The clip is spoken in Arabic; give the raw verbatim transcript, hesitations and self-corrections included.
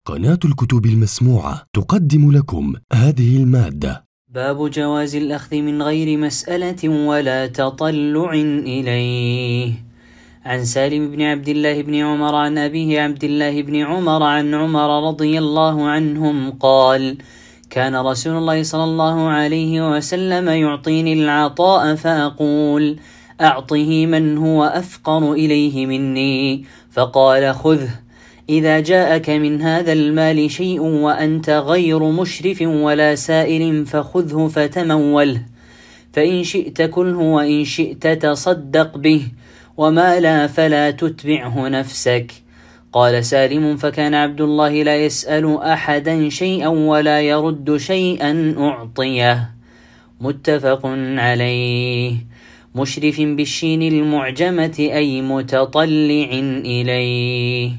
قناة الكتب المسموعة تقدم لكم هذه المادة. باب جواز الأخذ من غير مسألة ولا تطلع إليه. عن سالم بن عبد الله بن عمر عن أبيه عبد الله بن عمر عن عمر رضي الله عنهم قال: كان رسول الله صلى الله عليه وسلم يعطيني العطاء فأقول: أعطه من هو أفقر إليه مني، فقال: خذه. إذا جاءك من هذا المال شيء وأنت غير مشرف ولا سائل فخذه فتموله، فإن شئت كله وإن شئت تصدق به، وما لا فلا تتبعه نفسك. قال سالم: فكان عبد الله لا يسأل أحدا شيئا ولا يرد شيئا أعطيه. متفق عليه. مشرف بالشين المعجمة أي متطلع إليه.